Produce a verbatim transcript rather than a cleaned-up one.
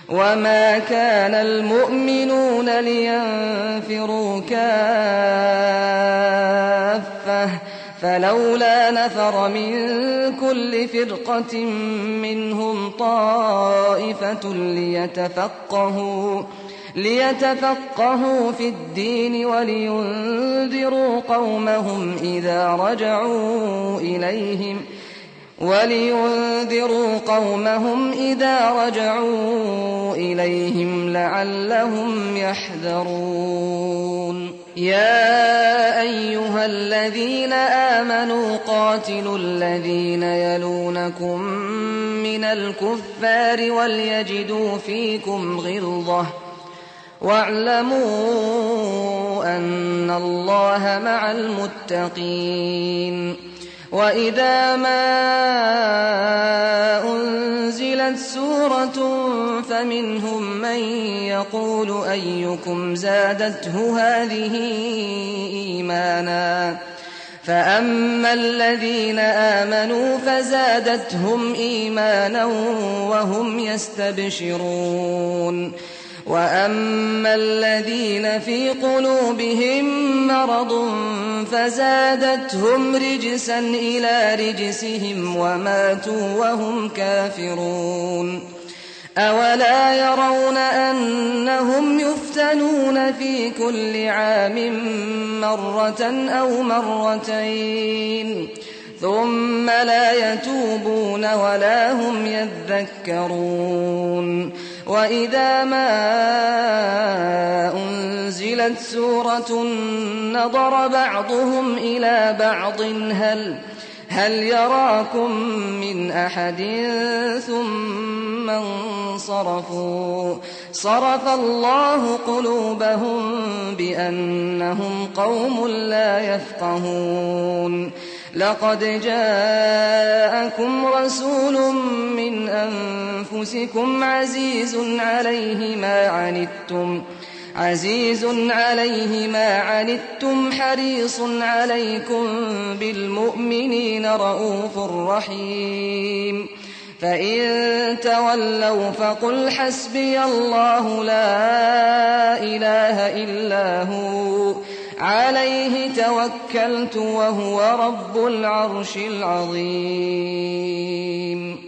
وما كان المؤمنون لينفروا كافة فلولا نفر من كل فرقة منهم طائفة ليتفقهوا ليتفقهوا في الدين ولينذروا قومهم إذا رجعوا إليهم ولينذروا قومهم إذا رجعوا إليهم لعلهم يحذرون. يا أيها الذين آمنوا قاتلوا الذين يلونكم من الكفار وليجدوا فيكم غلظة واعلموا أن الله مع المتقين. وإذا ما أنزلت سورة فمنهم من يقول أيكم زادته هذه إيمانا فأما الذين آمنوا فزادتهم إيمانا وهم يستبشرون وأما الذين في قلوبهم مرض فزادتهم رجسا إلى رجسهم وماتوا وهم كافرون. أولا يرون أنهم يفتنون في كل عام مرة أو مرتين ثم لا يتوبون ولا هم يذكرون. وإذا ما أنزلت سورة نظر بعضهم إلى بعض هل هل يراكم من أحد ثم انصرفوا صرف الله قلوبهم بأنهم قوم لا يفقهون. لقد جاءكم رسول من أنفسكم عزيز عليه ما عنتم عزيز عليه ما عنتم حريص عليكم بالمؤمنين رءوف رحيم. فإن تولوا فقل حسبي الله لا إله إلا هو عليه توكلت وهو رب العرش العظيم.